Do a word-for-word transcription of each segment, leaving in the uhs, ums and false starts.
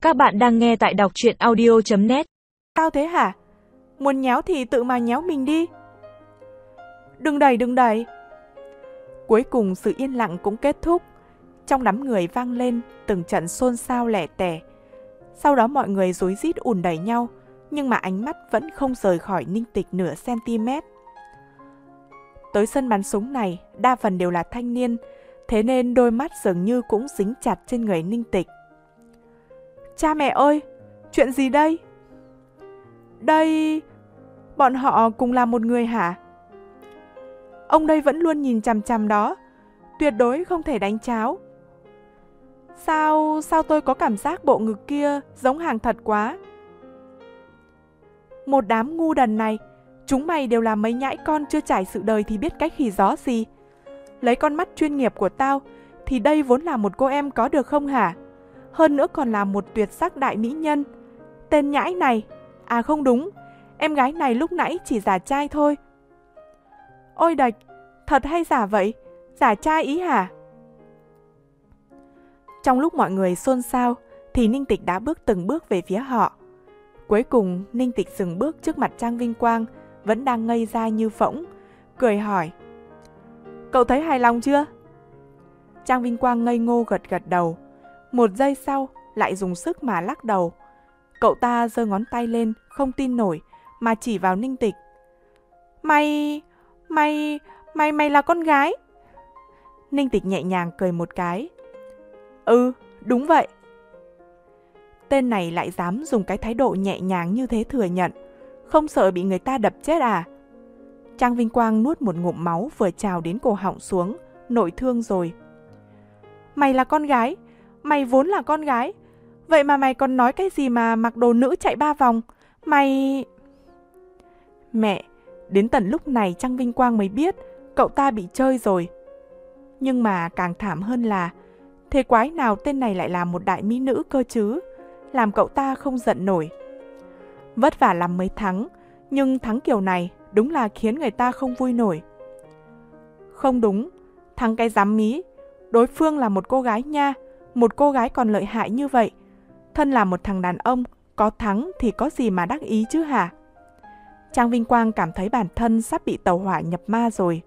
Các bạn đang nghe tại đọc truyện audio chấm net. Sao thế hả? Muốn nhéo thì tự mà nhéo mình đi. Đừng đẩy, đừng đẩy. Cuối cùng sự yên lặng cũng kết thúc. Trong đám người vang lên từng trận xôn xao lẻ tẻ. Sau đó mọi người rối rít ùn đẩy nhau, nhưng mà ánh mắt vẫn không rời khỏi Ninh Tịch nửa cm. Tới sân bắn súng này, đa phần đều là thanh niên, thế nên đôi mắt dường như cũng dính chặt trên người Ninh Tịch. Cha mẹ ơi, chuyện gì đây? Đây... bọn họ cùng là một người hả? Ông đây vẫn luôn nhìn chằm chằm đó, tuyệt đối không thể đánh cháo. Sao, sao tôi có cảm giác bộ ngực kia giống hàng thật quá? Một đám ngu đần này, chúng mày đều là mấy nhãi con chưa trải sự đời thì biết cái khỉ gió gì. Lấy con mắt chuyên nghiệp của tao, thì đây vốn là một cô em có được không hả? Hơn nữa còn là một tuyệt sắc đại mỹ nhân. Tên nhãi này, à không đúng, em gái này lúc nãy chỉ giả trai thôi. Ôi đạch, thật hay giả vậy? Giả trai ý hả? Trong lúc mọi người xôn xao, thì Ninh Tịch đã bước từng bước về phía họ. Cuối cùng, Ninh Tịch dừng bước trước mặt Trang Vinh Quang, vẫn đang ngây ra như phỗng, cười hỏi. Cậu thấy hài lòng chưa? Trang Vinh Quang ngây ngô gật gật đầu. Một giây sau, lại dùng sức mà lắc đầu. Cậu ta giơ ngón tay lên, không tin nổi, mà chỉ vào Ninh Tịch. Mày... mày... mày mày là con gái? Ninh Tịch nhẹ nhàng cười một cái. Ừ, đúng vậy. Tên này lại dám dùng cái thái độ nhẹ nhàng như thế thừa nhận, không sợ bị người ta đập chết à? Trang Vinh Quang nuốt một ngụm máu vừa trào đến cổ họng xuống, nội thương rồi. Mày là con gái, mày vốn là con gái, vậy mà mày còn nói cái gì mà mặc đồ nữ chạy ba vòng, mày... Mẹ, đến tận lúc này Trang Vinh Quang mới biết cậu ta bị chơi rồi. Nhưng mà càng thảm hơn là, thế quái nào tên này lại là một đại mỹ nữ cơ chứ, làm cậu ta không giận nổi. Vất vả lắm mới thắng, nhưng thắng kiểu này đúng là khiến người ta không vui nổi. Không đúng, thắng cái dám mí, đối phương là một cô gái nha, một cô gái còn lợi hại như vậy. Thân là một thằng đàn ông, có thắng thì có gì mà đắc ý chứ hả? Trang Vinh Quang cảm thấy bản thân sắp bị tàu hỏa nhập ma rồi.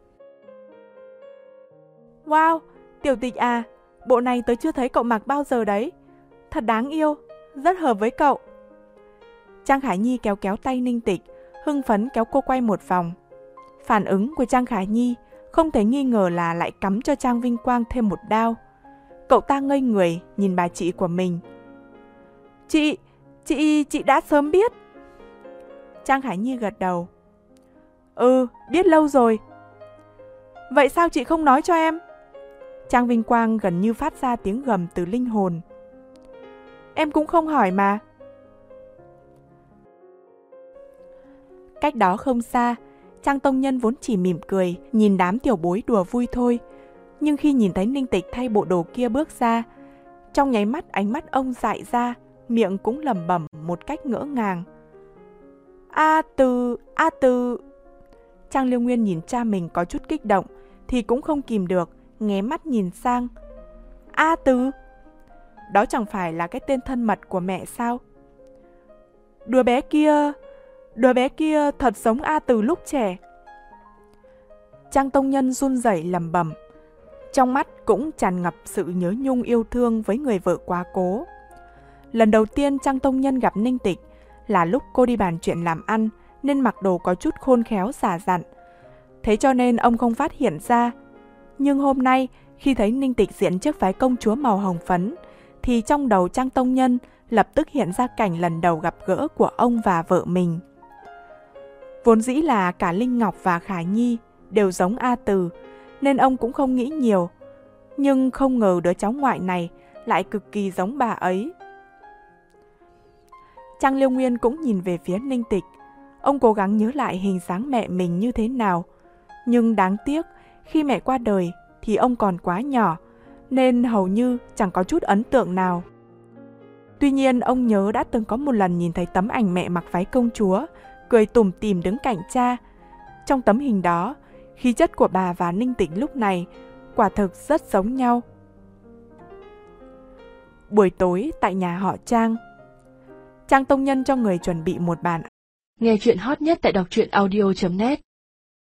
Wow, Tiểu Tịch à, bộ này tớ chưa thấy cậu mặc bao giờ đấy. Thật đáng yêu, rất hợp với cậu. Trang Khải Nhi kéo kéo tay Ninh Tịch, hưng phấn kéo cô quay một vòng. Phản ứng của Trang Khải Nhi không thể nghi ngờ là lại cắm cho Trang Vinh Quang thêm một đao. Cậu ta ngây người nhìn bà chị của mình. Chị, chị, chị đã sớm biết. Trang Khải Nhi gật đầu. Ừ, biết lâu rồi. Vậy sao chị không nói cho em? Trang Vinh Quang gần như phát ra tiếng gầm từ linh hồn. Em cũng không hỏi mà. Cách đó không xa, Trang Tông Nhân vốn chỉ mỉm cười, nhìn đám tiểu bối đùa vui thôi. Nhưng khi nhìn thấy Ninh Tịch thay bộ đồ kia bước ra, trong nháy mắt ánh mắt ông dại ra, miệng cũng lẩm bẩm một cách ngỡ ngàng. A Từ, A Từ. Trang Liêu Nguyên nhìn cha mình có chút kích động, thì cũng không kìm được, nghé mắt nhìn sang. A Từ? Đó chẳng phải là cái tên thân mật của mẹ sao? Đứa bé kia... Đứa bé kia thật giống A Từ lúc trẻ. Trang Tông Nhân run rẩy lẩm bẩm, trong mắt cũng tràn ngập sự nhớ nhung yêu thương với người vợ quá cố. Lần đầu tiên Trang Tông Nhân gặp Ninh Tịch là lúc cô đi bàn chuyện làm ăn, nên mặc đồ có chút khôn khéo xả dặn. Thế cho nên ông không phát hiện ra. Nhưng hôm nay, khi thấy Ninh Tịch diện chiếc váy công chúa màu hồng phấn, thì trong đầu Trang Tông Nhân lập tức hiện ra cảnh lần đầu gặp gỡ của ông và vợ mình. Vốn dĩ là cả Linh Ngọc và Khải Nhi đều giống A Từ, nên ông cũng không nghĩ nhiều. Nhưng không ngờ đứa cháu ngoại này lại cực kỳ giống bà ấy. Trang Liêu Nguyên cũng nhìn về phía Ninh Tịch. Ông cố gắng nhớ lại hình dáng mẹ mình như thế nào. Nhưng đáng tiếc, khi mẹ qua đời thì ông còn quá nhỏ, nên hầu như chẳng có chút ấn tượng nào. Tuy nhiên, ông nhớ đã từng có một lần nhìn thấy tấm ảnh mẹ mặc váy công chúa, cười tủm tỉm đứng cạnh cha. Trong tấm hình đó, khí chất của bà và Ninh Tịch lúc này quả thực rất giống nhau. Buổi tối tại nhà họ Trang, Trang tông nhân cho người chuẩn bị một bàn. Nghe chuyện hot nhất tại đọc truyện audio chấm net